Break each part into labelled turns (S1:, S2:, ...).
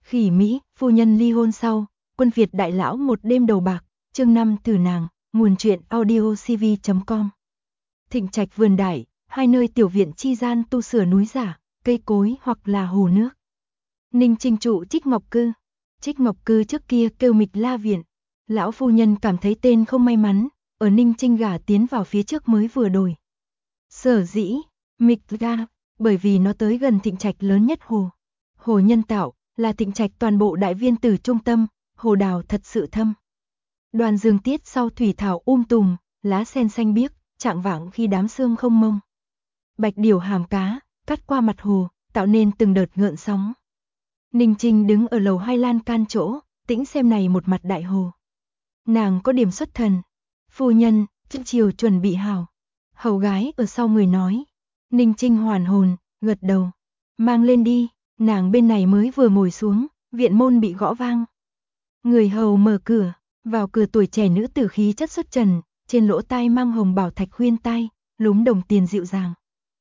S1: Khỉ Mỹ, phu nhân ly hôn sau, quân Việt đại lão một đêm đầu bạc, chương 5 từ nàng, nguồn truyện audiocv.com. Thịnh Trạch vườn đại, hai nơi tiểu viện chi gian tu sửa núi giả, cây cối hoặc là hồ nước. Ninh Trinh trụ Trích Ngọc Cư. Trích Ngọc Cư trước kia kêu Mịch La Viện. Lão phu nhân cảm thấy tên không may mắn, ở Ninh Trinh gả tiến vào phía trước mới vừa đổi. Sở dĩ, Mịch La, bởi vì nó tới gần Thịnh Trạch lớn nhất hồ. Hồ nhân tạo, là Thịnh Trạch toàn bộ đại viên tử trung tâm, hồ đào thật sự thâm. Đoàn dương tiết sau thủy thảo tùm, lá sen xanh biếc, trạng vạng khi đám sương không mông. Bạch điểu hàm cá, cắt qua mặt hồ, tạo nên từng đợt gợn sóng. Ninh Trinh đứng ở lầu hai lan can chỗ, tĩnh xem này một mặt đại hồ. Nàng có điểm xuất thần. Phu nhân, chiều chuẩn bị hảo. Hầu gái ở sau người nói. Ninh Trinh hoàn hồn, gật đầu. Mang lên đi, nàng bên này mới vừa ngồi xuống, viện môn bị gõ vang. Người hầu mở cửa, vào cửa tuổi trẻ nữ tử khí chất xuất trần, trên lỗ tai mang hồng bảo thạch khuyên tai, lúm đồng tiền dịu dàng.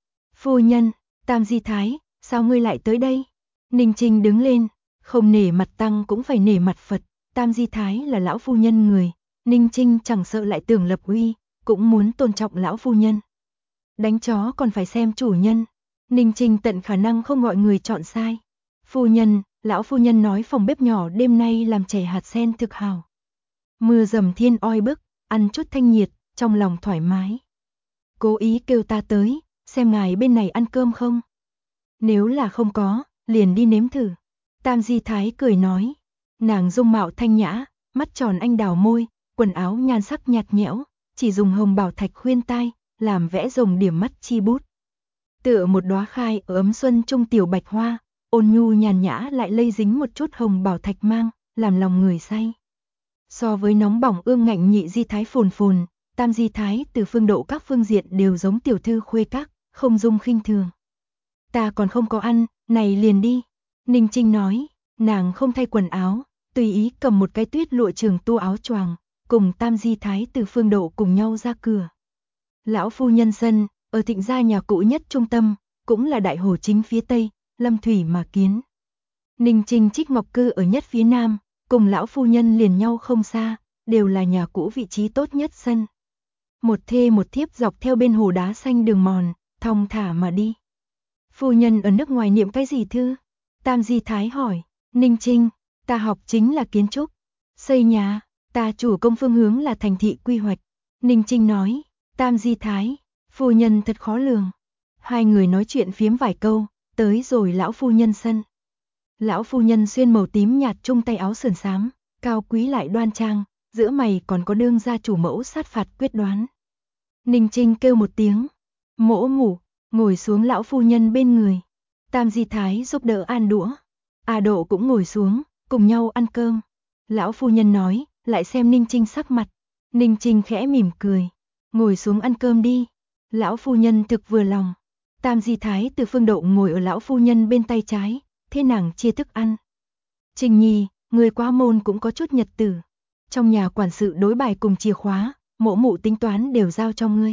S1: Phu nhân, Tam Di Thái, sao ngươi lại tới đây? Ninh Trinh đứng lên, không nể mặt tăng cũng phải nể mặt Phật, Tam Di Thái là lão phu nhân người, Ninh Trinh chẳng sợ lại tưởng lập uy, cũng muốn tôn trọng lão phu nhân. Đánh chó còn phải xem chủ nhân, Ninh Trinh tận khả năng không gọi người chọn sai. Phu nhân, lão phu nhân nói phòng bếp nhỏ đêm nay làm chè hạt sen thực hảo. Mưa dầm thiên oi bức, ăn chút thanh nhiệt, trong lòng thoải mái. Cố ý kêu ta tới, xem ngài bên này ăn cơm không? Nếu là không có, liền đi nếm thử. Tam Di Thái cười nói, nàng dung mạo thanh nhã, mắt tròn anh đào môi, quần áo nhan sắc nhạt nhẽo, chỉ dùng hồng bảo thạch khuyên tai, làm vẽ rồng điểm mắt chi bút. Tựa một đóa khai ở ấm xuân trung tiểu bạch hoa, ôn nhu nhàn nhã lại lây dính một chút hồng bảo thạch mang, làm lòng người say. So với nóng bỏng ương ngạnh nhị Di Thái phồn phồn, Tam Di Thái từ phương độ các phương diện đều giống tiểu thư khuê các, không dung khinh thường. Ta còn không có ăn, này liền đi. Ninh Trinh nói, nàng không thay quần áo, tùy ý cầm một cái tuyết lụa trường tu áo choàng, cùng Tam Di Thái từ phương độ cùng nhau ra cửa. Lão phu nhân sân, ở Thịnh gia nhà cũ nhất trung tâm, cũng là đại hồ chính phía tây, lâm thủy mà kiến. Ninh Trinh Trích Ngọc Cư ở nhất phía nam, cùng lão phu nhân liền nhau không xa, đều là nhà cũ vị trí tốt nhất sân. Một thê một thiếp dọc theo bên hồ đá xanh đường mòn, thong thả mà đi. Phu nhân ở nước ngoài niệm cái gì thư? Tam Di Thái hỏi. Ninh Trinh, ta học chính là kiến trúc, xây nhà, ta chủ công phương hướng là thành thị quy hoạch. Ninh Trinh nói. Tam Di Thái, phu nhân thật khó lường. Hai người nói chuyện phiếm vài câu, tới rồi lão phu nhân sân. Lão phu nhân xuyên màu tím nhạt trung tay áo sườn xám, cao quý lại đoan trang, giữa mày còn có đương gia chủ mẫu sát phạt quyết đoán. Ninh Trinh kêu một tiếng, mỗ mủ, ngồi xuống lão phu nhân bên người. Tam Di Thái giúp đỡ an đũa. A Độ cũng ngồi xuống, cùng nhau ăn cơm. Lão phu nhân nói, lại xem Ninh Trinh sắc mặt. Ninh Trinh khẽ mỉm cười, ngồi xuống ăn cơm đi. Lão phu nhân thực vừa lòng. Tam Di Thái từ phương độ ngồi ở lão phu nhân bên tay trái, thế nàng chia thức ăn. Trinh Nhi, người qua môn cũng có chút nhật tử. Trong nhà quản sự đối bài cùng chìa khóa, mỗ mụ tính toán đều giao cho ngươi.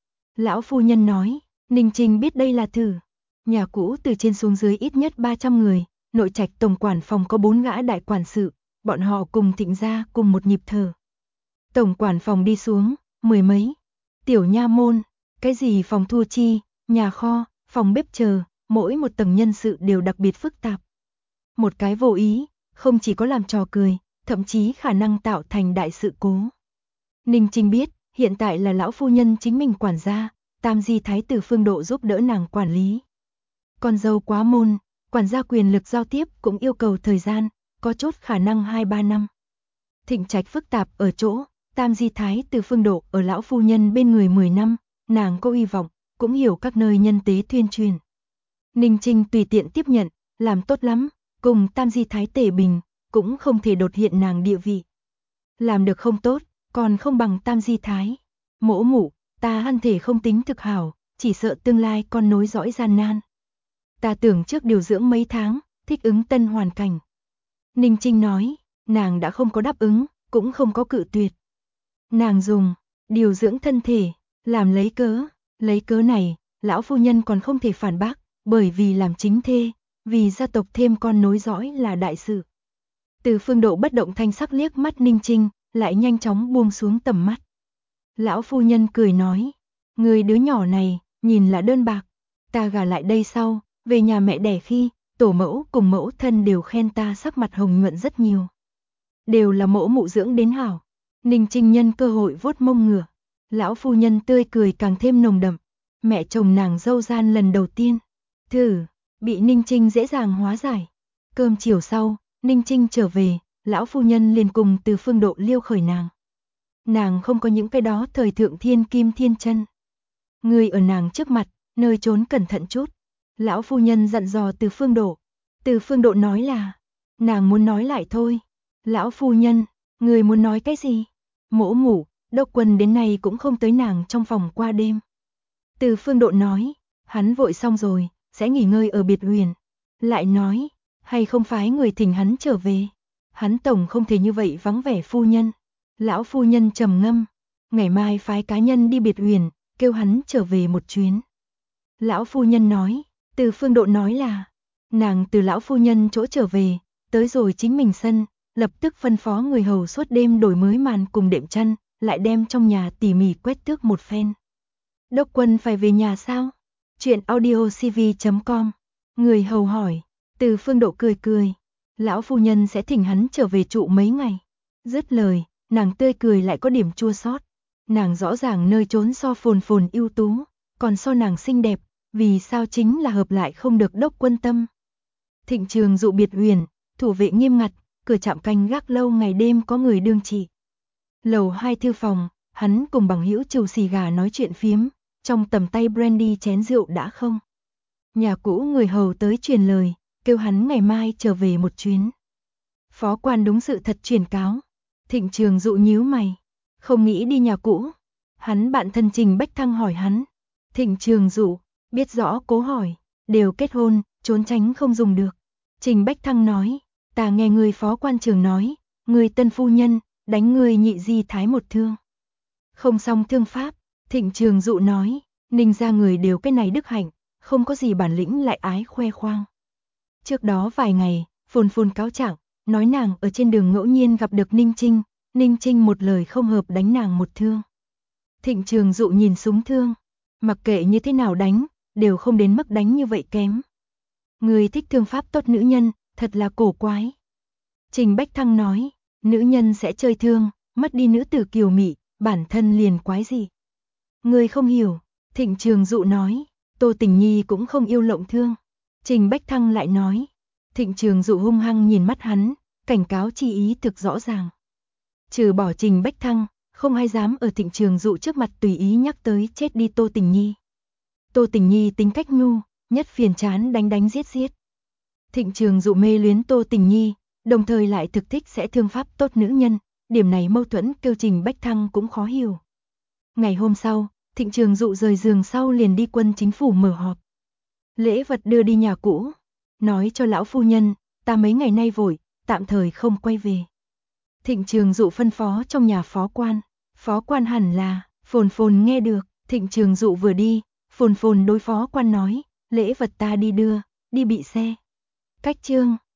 S1: Lão phu nhân nói, Ninh Trinh biết đây là thử. Nhà cũ từ trên xuống dưới ít nhất 300 người, nội trạch tổng quản phòng có 4 gã đại quản sự, bọn họ cùng Thịnh gia cùng một nhịp thở. Tổng quản phòng đi xuống, 10 mấy. Tiểu nha môn, cái gì phòng thu chi, nhà kho, phòng bếp chờ, mỗi một tầng nhân sự đều đặc biệt phức tạp. Một cái vô ý, không chỉ có làm trò cười, thậm chí khả năng tạo thành đại sự cố. Ninh Trinh biết, hiện tại là lão phu nhân chính mình quản gia, Tam Di Thái từ phương độ giúp đỡ nàng quản lý. Con dâu quá môn, quản gia quyền lực giao tiếp cũng yêu cầu thời gian, có chút khả năng 2-3 năm. Thịnh Trạch phức tạp ở chỗ, Tam Di Thái từ phương độ ở lão phu nhân bên người 10 năm, nàng có hy vọng, cũng hiểu các nơi nhân tế tuyên truyền. Ninh Trinh tùy tiện tiếp nhận, làm tốt lắm, cùng Tam Di Thái tể bình, cũng không thể đột hiện nàng địa vị. Làm được không tốt, còn không bằng Tam Di Thái. Mỗ mụ, ta thân thể không tính thực hảo, chỉ sợ tương lai con nối dõi gian nan. Ta tưởng trước điều dưỡng mấy tháng, thích ứng tân hoàn cảnh. Ninh Trinh nói, nàng đã không có đáp ứng, cũng không có cự tuyệt. Nàng dùng, điều dưỡng thân thể, làm lấy cớ này, lão phu nhân còn không thể phản bác, bởi vì làm chính thê, vì gia tộc thêm con nối dõi là đại sự. Từ Phương Độ bất động thanh sắc liếc mắt Ninh Trinh, lại nhanh chóng buông xuống tầm mắt. Lão phu nhân cười nói, người đứa nhỏ này, nhìn là đơn bạc, ta gả lại đây sau, về nhà mẹ đẻ khi, tổ mẫu cùng mẫu thân đều khen ta sắc mặt hồng nhuận rất nhiều. Đều là mẫu mụ dưỡng đến hảo. Ninh Trinh nhân cơ hội vuốt mông ngửa. Lão phu nhân tươi cười càng thêm nồng đậm. Mẹ chồng nàng dâu gian lần đầu tiên. Thử, bị Ninh Trinh dễ dàng hóa giải. Cơm chiều sau, Ninh Trinh trở về, lão phu nhân liền cùng Từ Phương Độ liêu khởi nàng. Nàng không có những cái đó thời thượng thiên kim thiên chân. Người ở nàng trước mặt, nơi trốn cẩn thận chút. Lão phu nhân dặn dò Từ Phương Độ. Từ Phương Độ nói là, nàng muốn nói lại thôi. Lão phu nhân, người muốn nói cái gì? Mỗ mụ, Đốc Quân đến nay cũng không tới nàng trong phòng qua đêm. Từ Phương Độ nói, hắn vội xong rồi, sẽ nghỉ ngơi ở biệt huyền. Lại nói, hay không phái người thỉnh hắn trở về. Hắn tổng không thể như vậy vắng vẻ phu nhân. Lão phu nhân trầm ngâm, ngày mai phái cá nhân đi biệt huyền, kêu hắn trở về một chuyến. Lão phu nhân nói, Từ Phương Độ nói là, nàng từ lão phu nhân chỗ trở về, tới rồi chính mình sân, lập tức phân phó người hầu suốt đêm đổi mới màn cùng đệm chăn, lại đem trong nhà tỉ mỉ quét tước một phen. Đốc Quân phải về nhà sao? Chuyện audiocv.com. Người hầu hỏi. Từ Phương Độ cười cười. Lão phu nhân sẽ thỉnh hắn trở về trụ mấy ngày. Dứt lời, nàng tươi cười lại có điểm chua xót. Nàng rõ ràng nơi trốn so phồn phồn ưu tú, còn so nàng xinh đẹp, vì sao chính là hợp lại không được Đốc Quân tâm. Thịnh Trường dụ biệt huyền, thủ vệ nghiêm ngặt, cửa trạm canh gác lâu ngày đêm có người đương trị. Lầu 2 thư phòng, hắn cùng bằng hữu trầu xì gà nói chuyện phiếm, trong tầm tay brandy chén rượu đã không. Nhà cũ người hầu tới truyền lời, kêu hắn ngày mai trở về một chuyến. Phó quan đúng sự thật truyền cáo. Thịnh Trường dụ nhíu mày, không nghĩ đi nhà cũ. Hắn bạn thân Trình Bách Thăng hỏi hắn. Thịnh Trường dụ, biết rõ cố hỏi, đều kết hôn, trốn tránh không dùng được. Trình Bách Thăng nói, ta nghe người phó quan trường nói, người tân phu nhân, đánh người nhị di thái một thương. Không xong thương pháp, Thịnh Trường dụ nói, Ninh gia người đều cái này đức hạnh, không có gì bản lĩnh lại ái khoe khoang. Trước đó vài ngày, phồn phồn cáo trạng, nói nàng ở trên đường ngẫu nhiên gặp được Ninh Trinh, Ninh Trinh một lời không hợp đánh nàng một thương. Thịnh Trường dụ nhìn súng thương, mặc kệ như thế nào đánh, đều không đến mức đánh như vậy kém. Người thích thương pháp tốt nữ nhân, thật là cổ quái. Trình Bách Thăng nói, nữ nhân sẽ chơi thương, mất đi nữ tử kiều mị, bản thân liền quái gì. Người không hiểu, Thịnh Trường dụ nói, Tô Tình Nhi cũng không yêu lộng thương. Trình Bách Thăng lại nói, Thịnh Trường dụ hung hăng nhìn mắt hắn, cảnh cáo chi ý thực rõ ràng. Trừ bỏ Trình Bách Thăng, không ai dám ở Thịnh Trường dụ trước mặt tùy ý nhắc tới chết đi Tô Tình Nhi. Tô Tình Nhi tính cách nhu, nhất phiền chán đánh đánh giết giết. Thịnh Trường dụ mê luyến Tô Tình Nhi, đồng thời lại thực thích sẽ thương pháp tốt nữ nhân, điểm này mâu thuẫn kêu Trình Bách Thăng cũng khó hiểu. Ngày hôm sau, Thịnh Trường dụ rời giường sau liền đi quân chính phủ mở họp. Lễ vật đưa đi nhà cũ, nói cho lão phu nhân, ta mấy ngày nay vội, tạm thời không quay về. Thịnh Trường dụ phân phó trong nhà phó quan hẳn là, phồn phồn nghe được, Thịnh Trường dụ vừa đi, phồn phồn đối phó quan nói, lễ vật ta đi đưa, đi bị xe. Cách chương